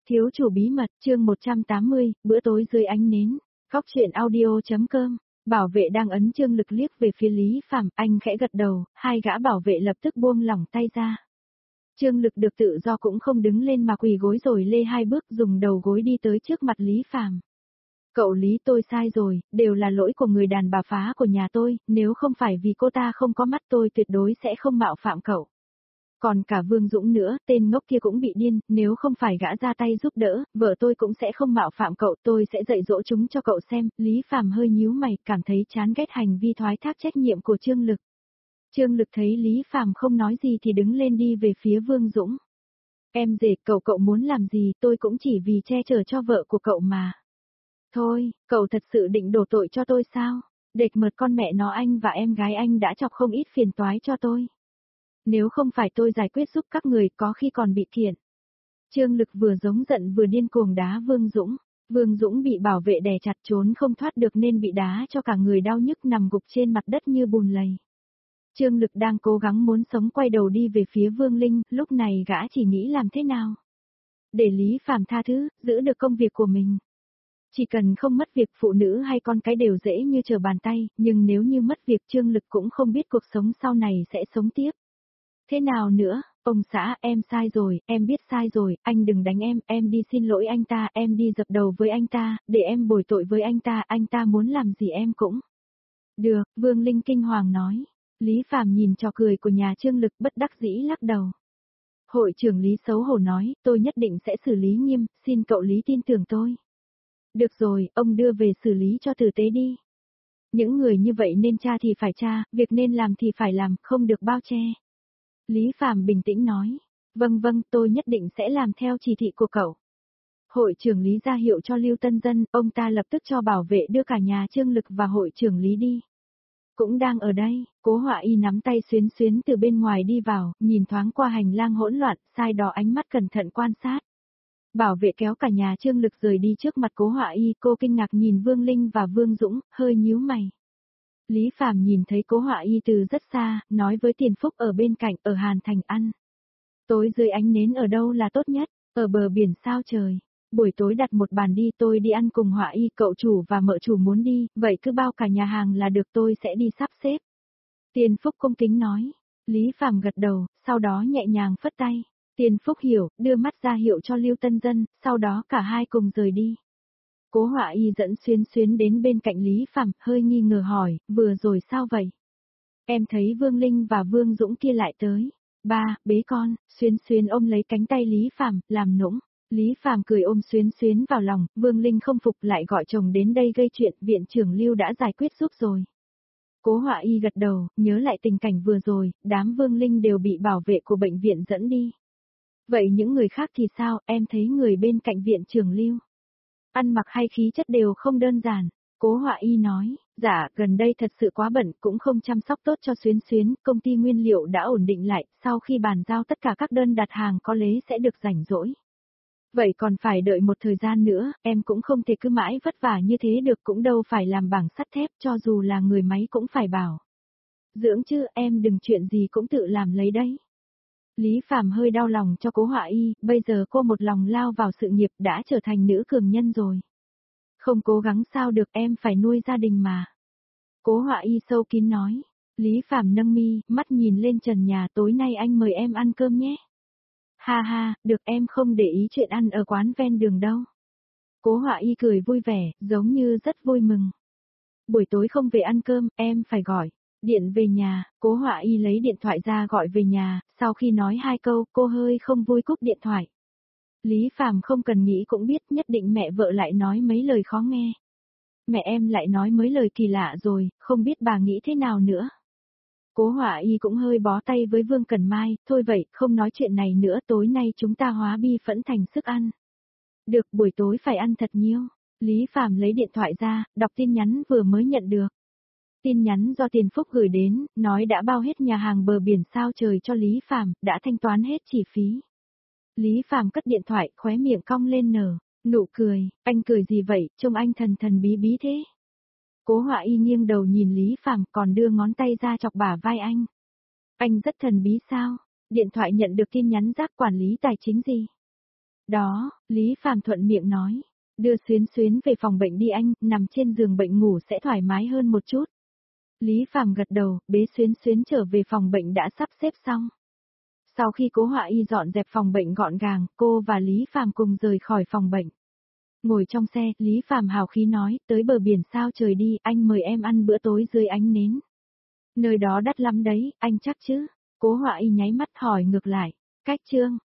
Thiếu chủ bí mật, chương 180, bữa tối dưới ánh nến. Góc truyện audio.com. Bảo vệ đang ấn Trương Lực liếc về phía Lý Phàm, anh khẽ gật đầu, hai gã bảo vệ lập tức buông lỏng tay ra. Trương Lực được tự do cũng không đứng lên mà quỳ gối rồi lê hai bước dùng đầu gối đi tới trước mặt Lý Phàm. Cậu Lý, tôi sai rồi, đều là lỗi của người đàn bà phá của nhà tôi, nếu không phải vì cô ta không có mắt tôi tuyệt đối sẽ không mạo phạm cậu. Còn cả Vương Dũng nữa, tên ngốc kia cũng bị điên, nếu không phải gã ra tay giúp đỡ, vợ tôi cũng sẽ không mạo phạm cậu, tôi sẽ dạy dỗ chúng cho cậu xem. Lý Phàm hơi nhíu mày, cảm thấy chán ghét hành vi thoái thác trách nhiệm của Trương Lực. Trương Lực thấy Lý Phàm không nói gì thì đứng lên đi về phía Vương Dũng. Em rể, cậu muốn làm gì, tôi cũng chỉ vì che chở cho vợ của cậu mà. Thôi, cậu thật sự định đổ tội cho tôi sao? Đệt mật con mẹ nó, anh và em gái anh đã chọc không ít phiền toái cho tôi. Nếu không phải tôi giải quyết giúp các người có khi còn bị kiện. Trương Lực vừa giống giận vừa điên cuồng đá Vương Dũng. Vương Dũng bị bảo vệ đè chặt trốn không thoát được nên bị đá cho cả người đau nhức nằm gục trên mặt đất như bùn lầy. Trương Lực đang cố gắng muốn sống quay đầu đi về phía Vương Linh, lúc này gã chỉ nghĩ làm thế nào để Lý Phàm tha thứ, giữ được công việc của mình. Chỉ cần không mất việc, phụ nữ hay con cái đều dễ như trở bàn tay, nhưng nếu như mất việc Trương Lực cũng không biết cuộc sống sau này sẽ sống tiếp. Thế nào nữa, ông xã, em sai rồi, em biết sai rồi, anh đừng đánh em đi xin lỗi anh ta, em đi dập đầu với anh ta, để em bồi tội với anh ta muốn làm gì em cũng. Được, Vương Linh kinh hoàng nói. Lý Phàm nhìn trò cười của nhà Trương Lực bất đắc dĩ lắc đầu. Hội trưởng Lý xấu hổ nói, tôi nhất định sẽ xử lý nghiêm, xin cậu Lý tin tưởng tôi. Được rồi, ông đưa về xử lý cho tử tế đi. Những người như vậy nên tra thì phải tra, việc nên làm thì phải làm, không được bao che. Lý Phàm bình tĩnh nói, vâng, tôi nhất định sẽ làm theo chỉ thị của cậu. Hội trưởng Lý ra hiệu cho Lưu Tân Dân, ông ta lập tức cho bảo vệ đưa cả nhà Trương Lực và hội trưởng Lý đi. Cũng đang ở đây, Cố Họa Y nắm tay Xuyến từ bên ngoài đi vào, nhìn thoáng qua hành lang hỗn loạn, sai đỏ ánh mắt cẩn thận quan sát. Bảo vệ kéo cả nhà Trương Lực rời đi trước mặt Cố Họa Y, cô kinh ngạc nhìn Vương Linh và Vương Dũng, hơi nhíu mày. Lý Phàm nhìn thấy Cố Họa Y từ rất xa, nói với Tiền Phúc ở bên cạnh, ở Hàn Thành ăn. Tối dưới ánh nến ở đâu là tốt nhất, ở bờ biển sao trời. Buổi tối đặt một bàn đi, tôi đi ăn cùng Họa Y, cậu chủ và mợ chủ muốn đi, vậy cứ bao cả nhà hàng là được, tôi sẽ đi sắp xếp. Tiền Phúc cung kính nói. Lý Phàm gật đầu, sau đó nhẹ nhàng phất tay. Tiền Phúc hiểu, đưa mắt ra hiệu cho Lưu Tân Dân, sau đó cả hai cùng rời đi. Cố Họa Y dẫn Xuyến đến bên cạnh Lý Phàm, hơi nghi ngờ hỏi, vừa rồi sao vậy? Em thấy Vương Linh và Vương Dũng kia lại tới. Ba, bế con, Xuyến ôm lấy cánh tay Lý Phàm, làm nũng. Lý Phàm cười ôm Xuyến vào lòng, Vương Linh không phục lại gọi chồng đến đây gây chuyện, viện trưởng Lưu đã giải quyết giúp rồi. Cố Họa Y gật đầu, nhớ lại tình cảnh vừa rồi, đám Vương Linh đều bị bảo vệ của bệnh viện dẫn đi. Vậy những người khác thì sao, em thấy người bên cạnh viện trưởng Lưu ăn mặc hay khí chất đều không đơn giản. Cố Họa Y nói, dạ, gần đây thật sự quá bận, cũng không chăm sóc tốt cho Xuyến, công ty nguyên liệu đã ổn định lại, sau khi bàn giao tất cả các đơn đặt hàng có lẽ sẽ được rảnh rỗi. Vậy còn phải đợi một thời gian nữa, em cũng không thể cứ mãi vất vả như thế được, cũng đâu phải làm bảng sắt thép, cho dù là người máy cũng phải bảo dưỡng chứ, em đừng chuyện gì cũng tự làm lấy đấy. Lý Phàm hơi đau lòng cho Cố Họa Y, bây giờ cô một lòng lao vào sự nghiệp đã trở thành nữ cường nhân rồi. Không cố gắng sao được, em phải nuôi gia đình mà. Cố Họa Y sâu kín nói. Lý Phàm nâng mi, mắt nhìn lên trần nhà, tối nay anh mời em ăn cơm nhé. Ha ha, được, em không để ý chuyện ăn ở quán ven đường đâu. Cố Họa Y cười vui vẻ, giống như rất vui mừng. Buổi tối không về ăn cơm, em phải gọi điện về nhà. Cố Họa Y lấy điện thoại ra gọi về nhà, sau khi nói hai câu, cô hơi không vui cúp điện thoại. Lý Phàm không cần nghĩ cũng biết nhất định mẹ vợ lại nói mấy lời khó nghe. Mẹ em lại nói mấy lời kỳ lạ rồi, không biết bà nghĩ thế nào nữa. Cố Họa Y cũng hơi bó tay với Vương Cẩn Mai, thôi vậy, không nói chuyện này nữa, tối nay chúng ta hóa bi phẫn thành sức ăn. Được, buổi tối phải ăn thật nhiều. Lý Phàm lấy điện thoại ra, đọc tin nhắn vừa mới nhận được. Tin nhắn do Tiền Phúc gửi đến, nói đã bao hết nhà hàng bờ biển sao trời cho Lý Phàm, đã thanh toán hết chi phí. Lý Phàm cất điện thoại, khóe miệng cong lên nở nụ cười, anh cười gì vậy, trông anh thần bí bí thế. Cố Họa Y nghiêng đầu nhìn Lý Phàm, còn đưa ngón tay ra chọc bả vai anh. Anh rất thần bí sao? Điện thoại nhận được tin nhắn giác quản lý tài chính gì? Đó, Lý Phàm thuận miệng nói. Đưa Xuyến Xuyến về phòng bệnh đi anh, nằm trên giường bệnh ngủ sẽ thoải mái hơn một chút. Lý Phàm gật đầu, bế Xuyến Xuyến trở về phòng bệnh đã sắp xếp xong. Sau khi Cố Họa Y dọn dẹp phòng bệnh gọn gàng, cô và Lý Phàm cùng rời khỏi phòng bệnh. Ngồi trong xe, Lý Phàm hào khí nói, tới bờ biển sao trời đi, anh mời em ăn bữa tối dưới ánh nến. Nơi đó đắt lắm đấy, anh chắc chứ? Cố Họa Y nháy mắt hỏi ngược lại. Cách Trương,